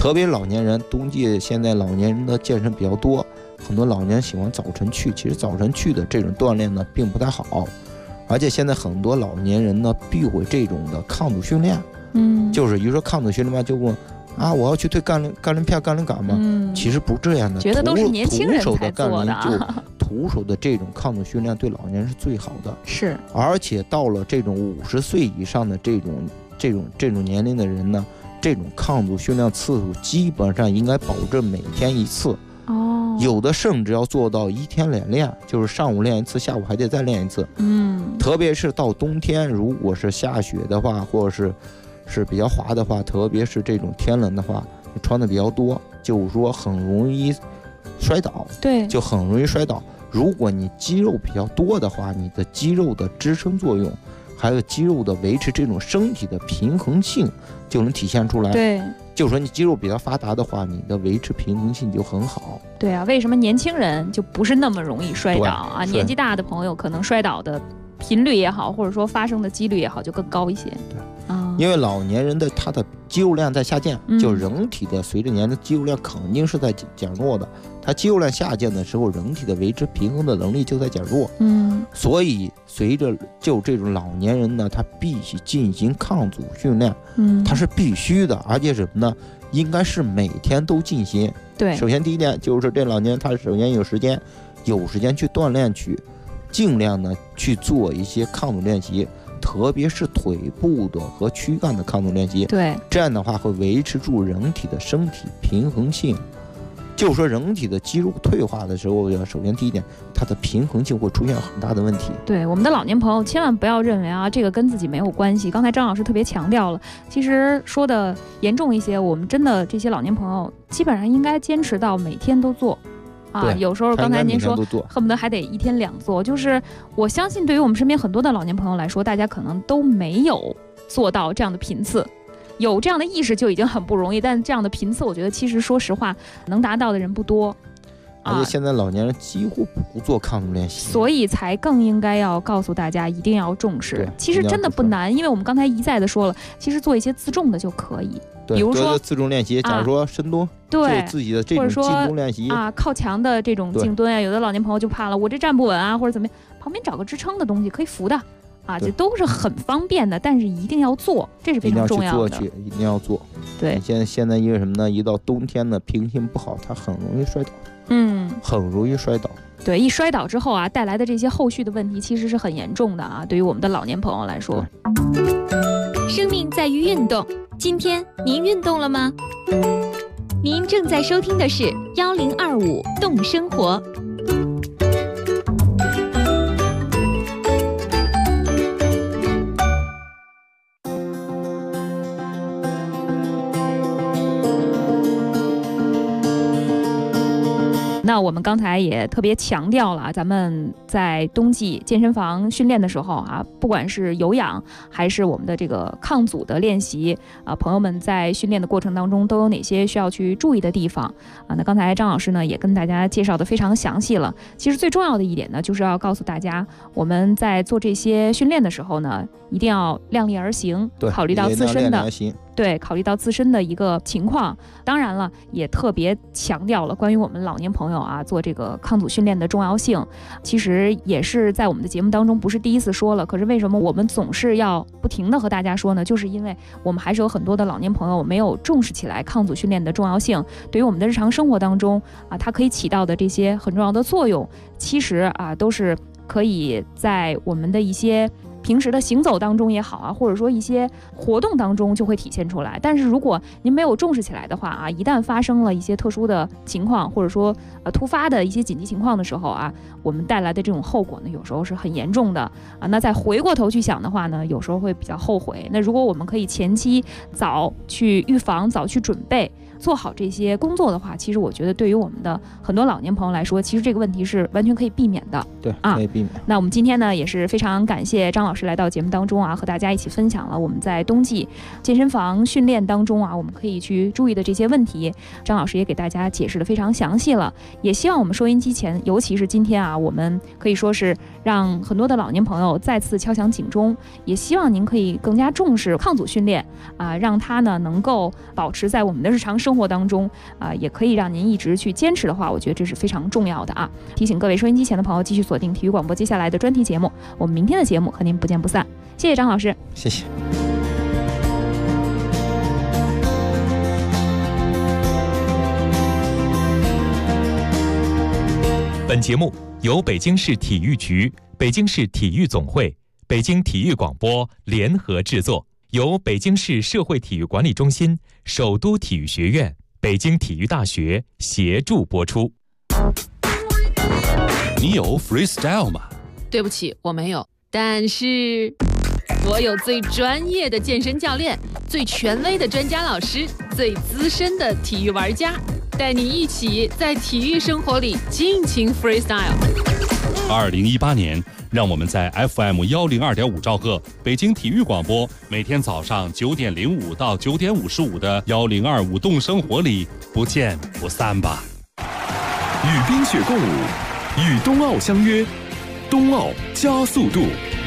特别老年人，冬季现在老年人的健身比较多，很多老年人喜欢早晨去，其实早晨去的这种锻炼呢并不太好，而且现在很多老年人呢避讳这种的抗阻训练，就是比如说抗阻训练嘛，就问啊，我要去推杠铃片、杠铃杆吗？其实不是这样的， 觉得都是年轻人才做的。 徒手的这种抗阻训练对老年人是最好的， 是。 而且到了这种50岁以上的这种年龄的人呢，这种抗阻训练次数基本上应该保证每天一次。有的甚至要做到1天2练，就是上午练一次，下午还得再练一次。特别是到冬天，如果是下雪的话，或者是比较滑的话，特别是这种天冷的话，你穿的比较多，就是说很容易摔倒。对，就很容易摔倒。如果你肌肉比较多的话，你的肌肉的支撑作用，还有肌肉的维持这种身体的平衡性就能体现出来。对，就是说你肌肉比较发达的话，你的维持平衡性就很好。对啊， 为什么年轻人就不是那么容易摔倒啊？年纪大的朋友可能摔倒的频率也好，或者说发生的几率也好，就更高一些。对。 因为老年人的他的肌肉量在下降，就人体的随着年龄肌肉量肯定是在减弱的，他肌肉量下降的时候，人体的维持平衡的能力就在减弱。所以随着就这种老年人呢，他必须进行抗阻训练，他是必须的，而且什么呢？应该是每天都进行。对，首先第一点就是这老年人他首先有时间去锻炼去，尽量呢去做一些抗阻练习。特别是腿部的和躯干的抗阻练习，对，这样的话会维持住人体的身体平衡性。就是说，人体的肌肉退化的时候，首先第一点，它的平衡性会出现很大的问题。对，我们的老年朋友千万不要认为啊，这个跟自己没有关系。刚才张老师特别强调了，其实说的严重一些，我们真的这些老年朋友基本上应该坚持到每天都做。有时候刚才您说恨不得还得1天2做，就是我相信对于我们身边很多的老年朋友来说，大家可能都没有做到这样的频次，有这样的意识就已经很不容易，但这样的频次我觉得其实说实话能达到的人不多。而且现在老年人几乎不做抗阻练习，所以才更应该要告诉大家一定要重视。其实真的不难，因为我们刚才一再的说了，其实做一些自重的就可以。比如说自重练习，假如说深蹲，对自己的这种静蹲练习啊，靠墙的这种静蹲啊，有的老年朋友就怕了，我这站不稳啊，或者怎么样，旁边找个支撑的东西可以扶的啊，这都是很方便的，但是一定要做，这是非常重要的。一定要做。对，现在因为什么呢？一到冬天呢，平衡不好，它很容易摔倒。很容易摔倒。对，一摔倒之后啊，带来的这些后续的问题其实是很严重的啊，对于我们的老年朋友来说。 生命在于运动，今天您运动了吗？您正在收听的是1025动生活。 那我们刚才也特别强调了，咱们在冬季健身房训练的时候啊，不管是有氧还是我们的这个抗阻的练习啊，朋友们在训练的过程当中都有哪些需要去注意的地方啊？那刚才张老师呢也跟大家介绍的非常详细了。其实最重要的一点呢，就是要告诉大家，我们在做这些训练的时候呢，一定要量力而行，考虑到自身的。对，考虑到自身的一个情况，当然了，也特别强调了关于我们老年朋友啊做这个抗阻训练的重要性。其实也是在我们的节目当中不是第一次说了，可是为什么我们总是要不停的和大家说呢？就是因为我们还是有很多的老年朋友没有重视起来抗阻训练的重要性，对于我们的日常生活当中啊，它可以起到的这些很重要的作用，其实啊都是可以在我们的一些平时的行走当中也好啊，或者说一些活动当中就会体现出来。但是如果您没有重视起来的话啊，一旦发生了一些特殊的情况，或者说突发的一些紧急情况的时候啊，我们带来的这种后果呢，有时候是很严重的啊。那再回过头去想的话呢，有时候会比较后悔。那如果我们可以前期早去预防，早去准备，做好这些工作的话，其实我觉得对于我们的很多老年朋友来说，其实这个问题是完全可以避免的。对，可以避免。那我们今天呢也是非常感谢张老师老师来到节目当中啊，和大家一起分享了我们在冬季健身房训练当中啊，我们可以去注意的这些问题。张老师也给大家解释得非常详细了，也希望我们收音机前，尤其是今天啊，我们可以说是让很多的老年朋友再次敲响警钟，也希望您可以更加重视抗阻训练啊，让它呢能够保持在我们的日常生活当中啊，也可以让您一直去坚持的话，我觉得这是非常重要的啊。提醒各位收音机前的朋友继续锁定体育广播接下来的专题节目，我们明天的节目和您不见不散。谢谢张老师， 谢谢。 本节目由北京市体育局、北京市体育总会、北京体育广播联合制作，由北京市社会体育管理中心、首都体育学院、北京体育大学协助播出。 你有 freestyle 吗？ 对不起，我没有，但是我有最专业的健身教练，最权威的专家老师，最资深的体育玩家，带你一起在体育生活里尽情 freestyle。 2018年，让我们在 FM102.5兆赫北京体育广播，每天早上9点05到9点55的1025动生活里不见不散吧。 与冰雪共舞，与冬奥相约，冬奥加速度。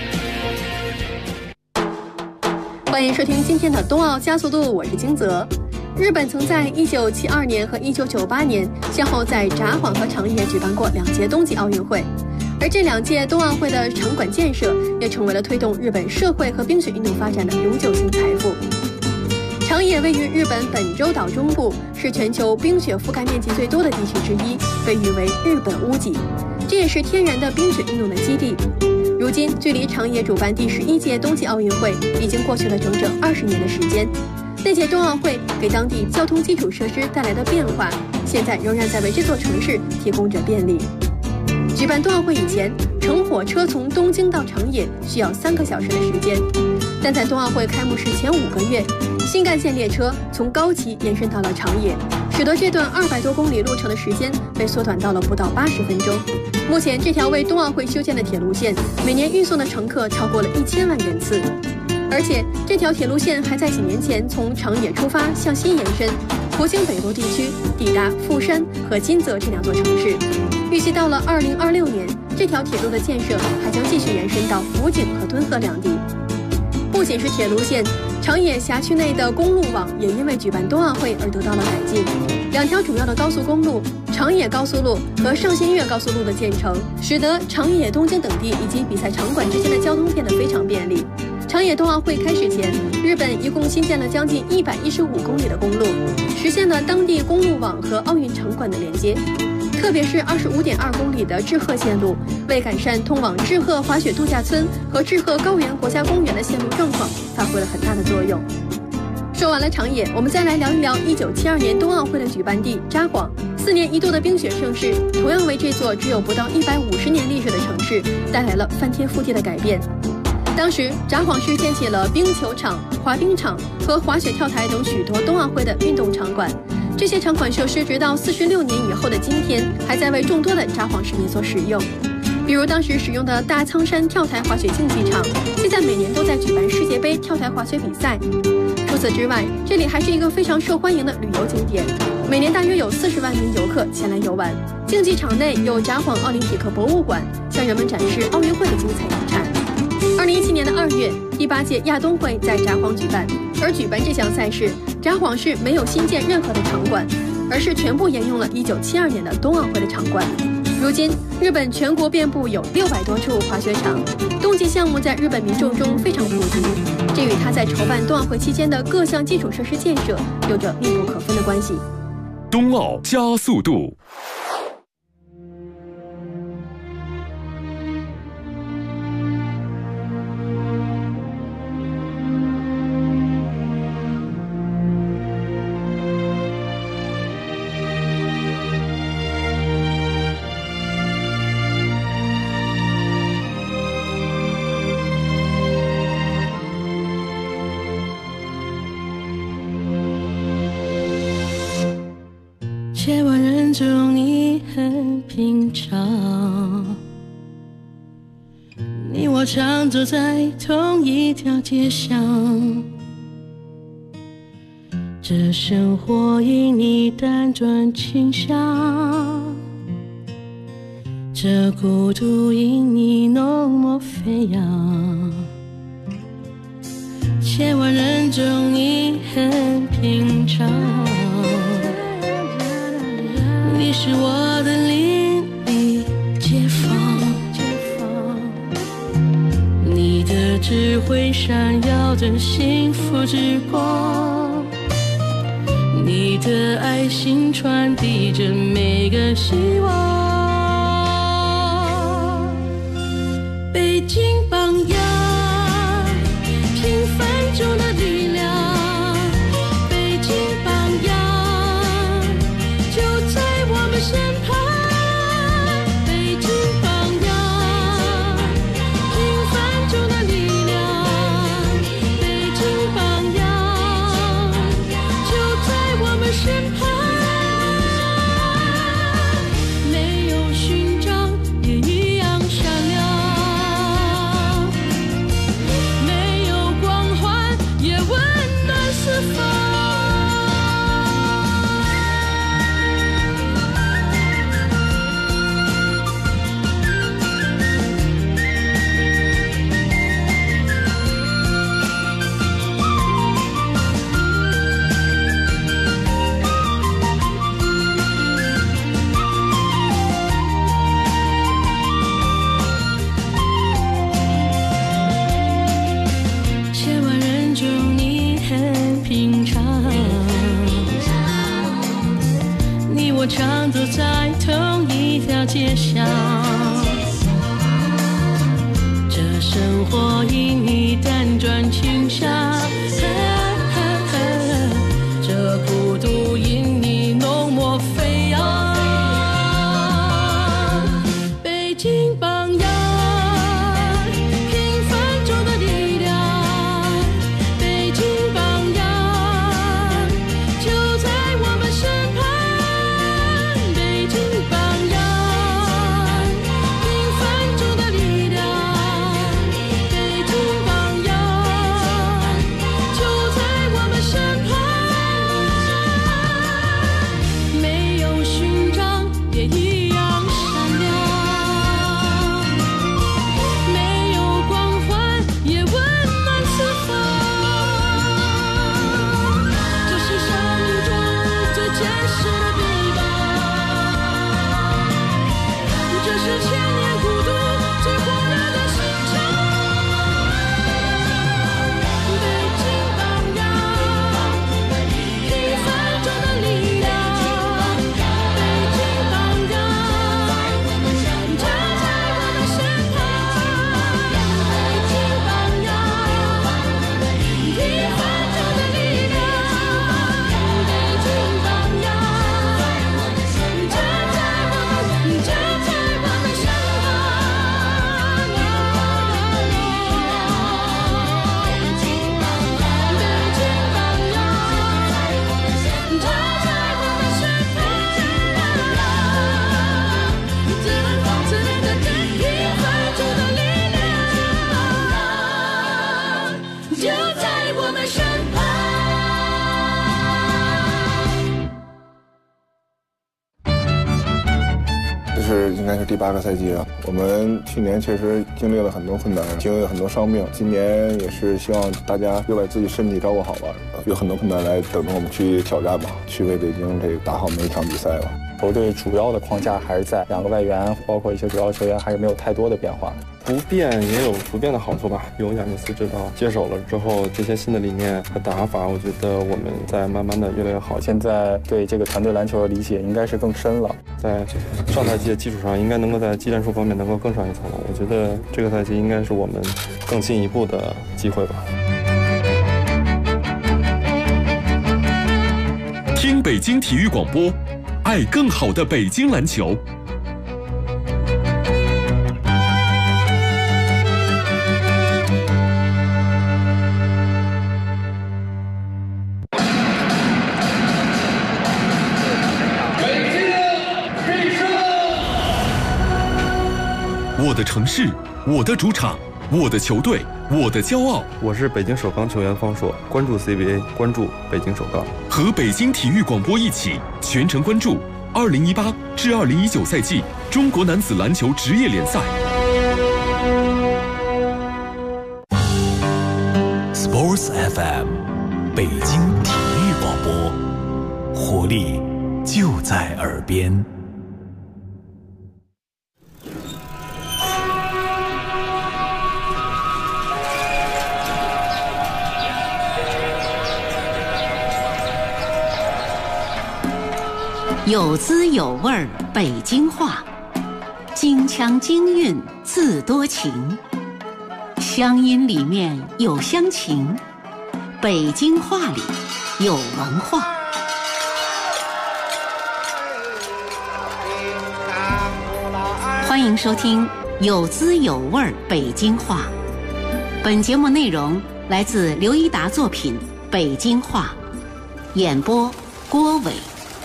欢迎收听今天的冬奥加速度，我是金泽。日本曾在1972年和1998年先后在札幌和长野举办过2届冬季奥运会，而这2届冬奥会的场馆建设也成为了推动日本社会和冰雪运动发展的永久性财富。长野位于日本本州岛中部，是全球冰雪覆盖面积最多的地区之一，被誉为日本屋脊，这也是天然的冰雪运动的基地。如今距离长野主办第11届冬季奥运会已经过去了整整20年的时间，那届冬奥会给当地交通基础设施带来的变化，现在仍然在为这座城市提供着便利。举办冬奥会以前，乘火车从东京到长野需要3个小时的时间，但在冬奥会开幕式前5个月，新干线列车从高崎延伸到了长野，使得这段200多公里路程的时间被缩短到了不到80分钟。目前这条为冬奥会修建的铁路线，每年运送的乘客超过了1000万人次。而且这条铁路线还在几年前从长野出发向西延伸，途经北陆地区，抵达富山和金泽这2座城市。预计到了2026年，这条铁路的建设还将继续延伸到福井和敦贺两地。不仅是铁路线，长野辖区内的公路网也因为举办冬奥会而得到了改进。2条主要的高速公路长野高速路和上信越高速路的建成，使得长野、东京等地以及比赛场馆之间的交通变得非常便利。长野冬奥会开始前，日本一共新建了将近115公里的公路，实现了当地公路网和奥运场馆的连接。特别是25.2公里的志贺线路，为改善通往志贺滑雪度假村和志贺高原国家公园的线路状况发挥了很大的作用。说完了长野，我们再来聊一聊1972年冬奥会的举办地札幌。4年一度的冰雪盛世，同样为这座只有不到150年历史的城市带来了翻天覆地的改变。当时札幌市建起了冰球场、滑冰场和滑雪跳台等许多冬奥会的运动场馆，这些场馆设施直到46年以后的今天，还在为众多的札幌市民所使用。比如当时使用的大苍山跳台滑雪竞技场，现在每年都在举办世界杯跳台滑雪比赛。除此之外，这里还是一个非常受欢迎的旅游景点，每年大约有40万名游客前来游玩。竞技场内有札幌奥林匹克博物馆，向人们展示奥运会的精彩遗产。2017年的2月，第8届亚冬会在札幌举办，而举办这项赛事，札幌市没有新建任何的场馆，而是全部沿用了1972年的冬奥会的场馆。如今，日本全国遍布有600多处滑雪场，冬季项目在日本民众中非常普及，这与它在筹办冬奥会期间的各项基础设施建设有着密不可分的关系。 冬奥加速度。 借我人中你很平常，你我常走在同一条街上，这生活因你辗转倾向，这孤独因你浓墨飞扬。千万人中你很平常，你是我的邻里街坊，你的智慧闪耀着幸福之光，你的爱心传递着每个希望。北京榜样，平凡中的力量，北京榜样就在我们身旁。北京榜样，平凡中的力量，北京榜样就在我们身旁。没有勋章也一样闪亮，没有光环也温暖四方。千万人中你很平常，你我常走在同一条街上，这生活因你辗转倾向，这孤独因你浓墨飞扬。北京榜样，平凡中的力量，北京榜样就在我们身旁。北京榜样，平凡中的力量，北京榜样就在我们身旁。没有勋章也一样闪亮，没有光环也温暖四方。这是生命中最坚实的臂膀，这是千年孤独最火热的心肠。北京榜样，平凡中的力量，北京榜样就在我们身旁。北京榜样，平凡中的力量，北京榜样就在我们身旁。 是应该是第8个赛季了。我们去年确实经历了很多困难，经历了很多伤病。今年也是希望大家又把自己身体照顾好吧，有很多困难来等着我们去挑战吧，去为北京这个打好每一场比赛吧。 球队主要的框架还是在2个外援，包括一些主要球员还是没有太多的变化。 不变也有不变的好处吧。有亚尼斯指导接手了之后，这些新的理念和打法，我觉得我们在慢慢的越来越好。 现在对这个团队篮球的理解应该是更深了， 在上赛季的基础上，应该能够在技战术方面能够更上一层楼。我觉得这个赛季应该是我们更进一步的机会吧。 听北京体育广播，爱更好的北京篮球。我的城市，我的主场我的球队，我的骄傲。 我是北京首钢球员方硕，关注 CBA， 关注北京首钢， 和北京体育广播一起全程关注2018至2019赛季中国男子篮球职业联赛。 Sports FM， 北京体育广播，活力就在耳边。 有滋有味儿北京话，京腔京韵字多情，乡音里面有乡情，北京话里有文化。欢迎收听有滋有味儿北京话。本节目内容来自刘一达作品《北京话》，演播郭伟。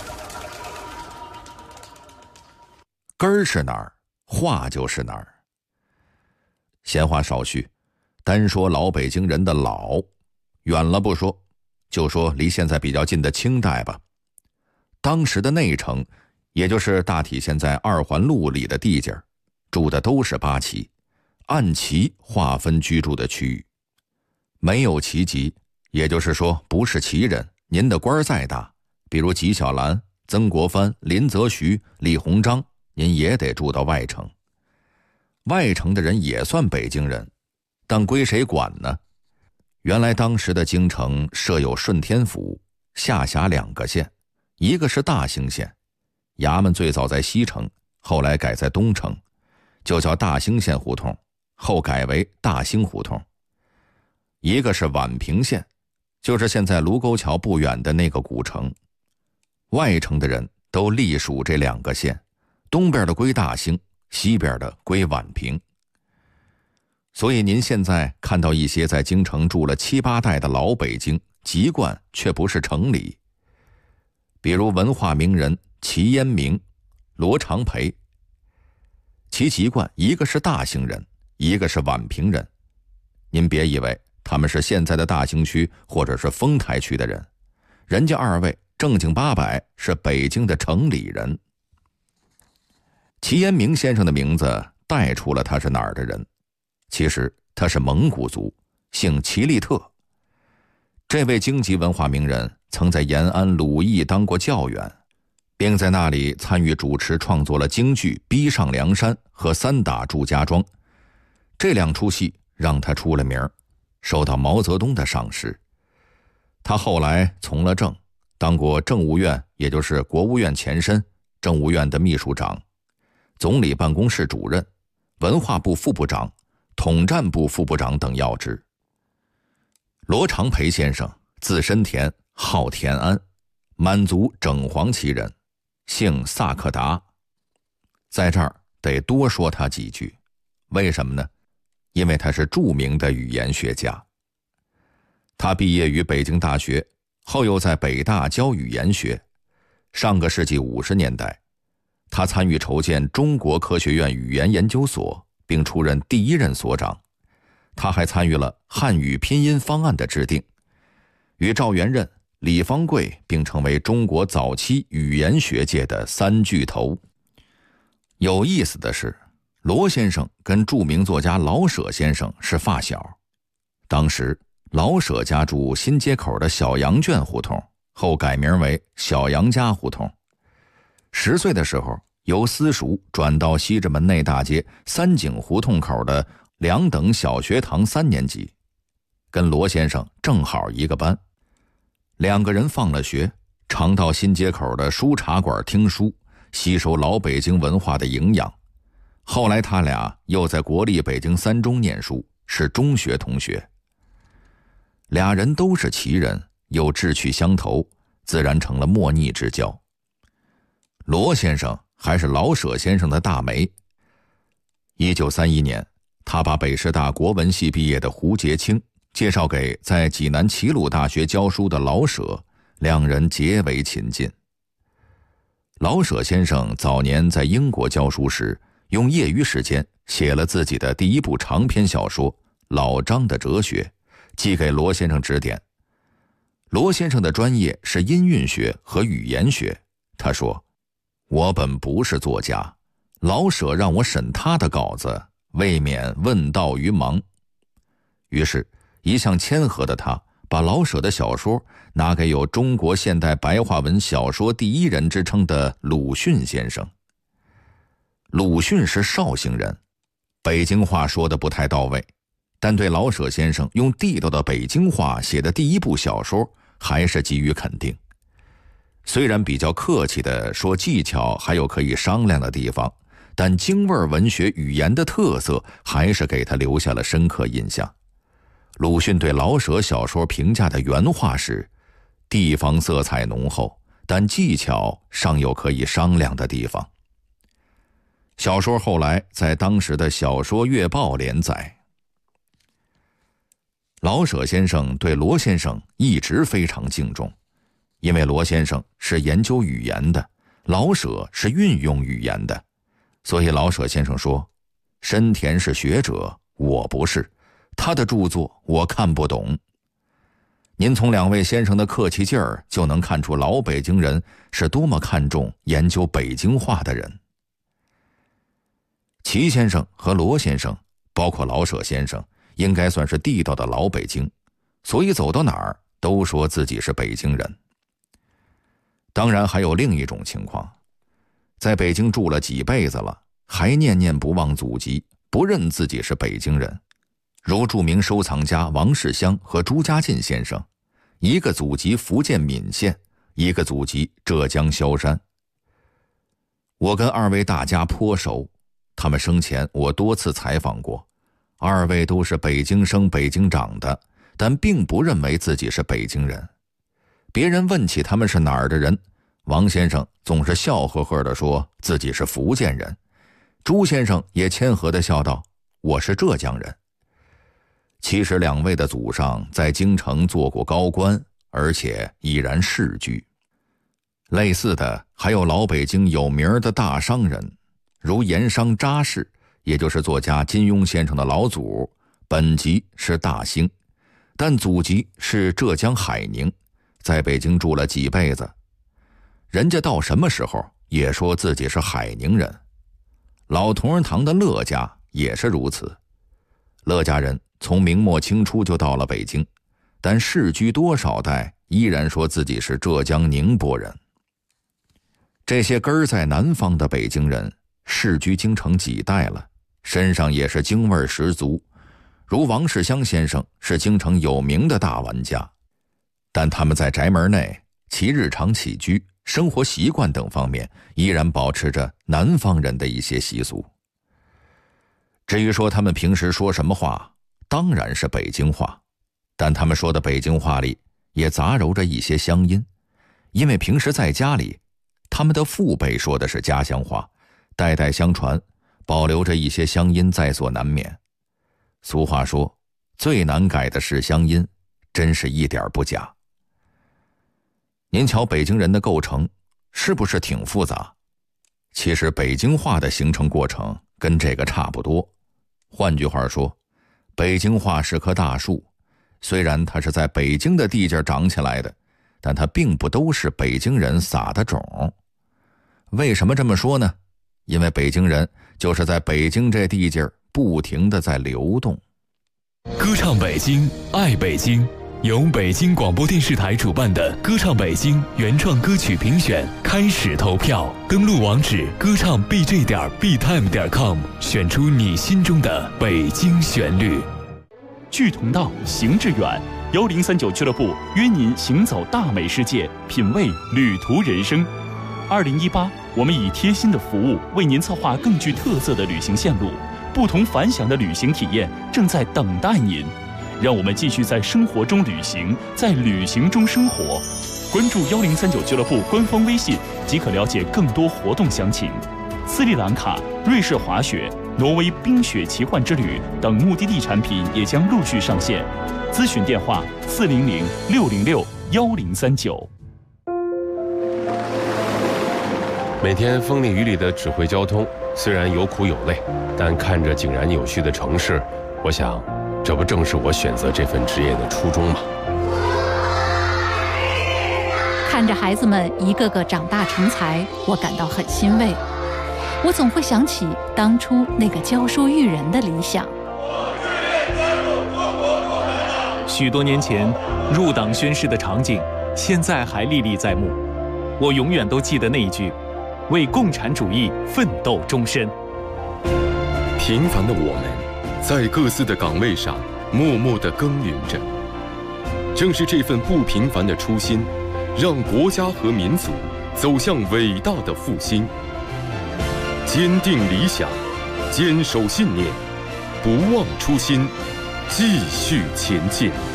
根儿是哪儿，话就是哪儿。闲话少叙，单说老北京人的老，远了不说，就说离现在比较近的清代吧。当时的内城，也就是大体现在2环路里的地界，住的都是八旗，按旗划分居住的区域。没有旗籍，也就是说不是旗人，您的官再大，比如纪晓岚、曾国藩、林则徐、李鸿章，您也得住到外城。外城的人也算北京人，但归谁管呢？原来当时的京城设有顺天府，下辖2个县，一个是大兴县，衙门最早在西城，后来改在东城，就叫大兴县胡同，后改为大兴胡同。一个是宛平县，就是现在卢沟桥不远的那个古城。外城的人都隶属这2个县，东边的归大兴，西边的归宛平。所以您现在看到一些在京城住了7、8代的老北京，籍贯却不是城里。比如文化名人齐烟明、罗长培，其籍贯一个是大兴人，一个是宛平人。您别以为他们是现在的大兴区或者是丰台区的人，人家2位正经八百是北京的城里人。齐烟明先生的名字带出了他是哪儿的人，其实他是蒙古族，姓齐利特。这位京籍文化名人曾在延安鲁艺当过教员，并在那里参与主持创作了京剧《逼上梁山》和《三打祝家庄》，这2出戏让他出了名，受到毛泽东的赏识。他后来从了政，当过政务院，也就是国务院前身，政务院的秘书长，总理办公室主任，文化部副部长，统战部副部长等要职。罗长培先生字申田，号田安，满族整黄旗人，姓萨克达。在这儿得多说他几句，为什么呢？因为他是著名的语言学家。他毕业于北京大学，后又在北大教语言学。上个世纪50年代，他参与筹建中国科学院语言研究所，并出任第1任所长。他还参与了汉语拼音方案的制定，与赵元任、李方贵并成为中国早期语言学界的3巨头。有意思的是，罗先生跟著名作家老舍先生是发小。当时老舍家住新街口的小羊圈胡同，后改名为小杨家胡同。10岁的时候，由私塾转到西直门内大街三井胡同口的2等小学堂3年级，跟罗先生正好一个班。2个人放了学，常到新街口的书茶馆听书，吸收老北京文化的营养。后来他俩又在国立北京3中念书，是中学同学。俩人都是旗人，又志趣相投，自然成了莫逆之交。罗先生还是老舍先生的大媒。1931年，他把北师大国文系毕业的胡洁清介绍给在济南齐鲁大学教书的老舍，2人结为秦晋。老舍先生早年在英国教书时， 用业余时间写了自己的第一部长篇小说《老张的哲学》，寄给罗先生指点。罗先生的专业是音韵学和语言学，他说：“我本不是作家，老舍让我审他的稿子，未免问道于盲。”于是，一向谦和的他把老舍的小说拿给有中国现代白话文小说第一人之称的鲁迅先生。鲁迅是绍兴人，北京话说得不太到位，但对老舍先生用地道的北京话写的第一部小说还是给予肯定。虽然比较客气地说技巧还有可以商量的地方，但京味文学语言的特色还是给他留下了深刻印象。鲁迅对老舍小说评价的原话是：地方色彩浓厚，但技巧尚有可以商量的地方。小说后来在当时的小说月报连载。老舍先生对罗先生一直非常敬重，因为罗先生是研究语言的，老舍是运用语言的，所以老舍先生说：“深田是学者，我不是，他的著作我看不懂。”您从两位先生的客气劲儿就能看出老北京人是多么看重研究北京话的人。齐先生和罗先生，包括老舍先生，应该算是地道的老北京，所以走到哪儿都说自己是北京人。当然还有另一种情况，在北京住了几辈子了，还念念不忘祖籍，不认自己是北京人，如著名收藏家王世襄和朱家进先生，一个祖籍福建闽县，一个祖籍浙江萧山。我跟二位大家颇熟，他们生前我多次采访过，二位都是北京生北京长的，但并不认为自己是北京人。别人问起他们是哪儿的人，王先生总是笑呵呵地说自己是福建人，朱先生也谦和地笑道：“我是浙江人。”其实两位的祖上在京城做过高官，而且已然世居。类似的还有老北京有名的大商人，如盐商查氏，也就是作家金庸先生的老祖，本籍是大兴，但祖籍是浙江海宁，在北京住了几辈子。人家到什么时候也说自己是海宁人。老同仁堂的乐家也是如此，乐家人从明末清初就到了北京，但世居多少代依然说自己是浙江宁波人。这些根儿在南方的北京人世居京城几代了，身上也是京味十足，如王世襄先生是京城有名的大玩家，但他们在宅门内其日常起居、生活习惯等方面依然保持着南方人的一些习俗。至于说他们平时说什么话，当然是北京话，但他们说的北京话里也杂糅着一些乡音，因为平时在家里他们的父辈说的是家乡话，代代相传，保留着一些乡音在所难免。俗话说，最难改的是乡音，真是一点不假。您瞧北京人的构成是不是挺复杂？其实北京话的形成过程跟这个差不多。换句话说，北京话是棵大树，虽然它是在北京的地界长起来的，但它并不都是北京人撒的种。为什么这么说呢？因为北京人就是在北京这地界不停地在流动。 歌唱北京，爱北京，由北京广播电视台主办的歌唱北京原创歌曲评选开始投票，登录网址歌唱 bj.btime.com， 选出你心中的北京旋律。 剧同道，行致远，1039俱乐部约您行走大美世界，品味旅途人生。2018，我们以贴心的服务为您策划更具特色的旅行线路，不同凡响的旅行体验正在等待您。让我们继续在生活中旅行，在旅行中生活。关注1039俱乐部官方微信即可了解更多活动详情。斯里兰卡、瑞士滑雪、挪威冰雪奇幻之旅等目的地产品也将陆续上线。咨询电话400-606-1039。 每天风里雨里的指挥交通，虽然有苦有累，但看着井然有序的城市，我想，这不正是我选择这份职业的初衷吗？ 看着孩子们一个个长大成才，我感到很欣慰。我总会想起当初那个教书育人的理想。 许多年前入党宣誓的场景，现在还历历在目。我永远都记得那一句：为共产主义奋斗终身。 平凡的我们，在各自的岗位上默默地耕耘着。正是这份不平凡的初心，让国家和民族走向伟大的复兴。坚定理想，坚守信念，不忘初心，继续前进。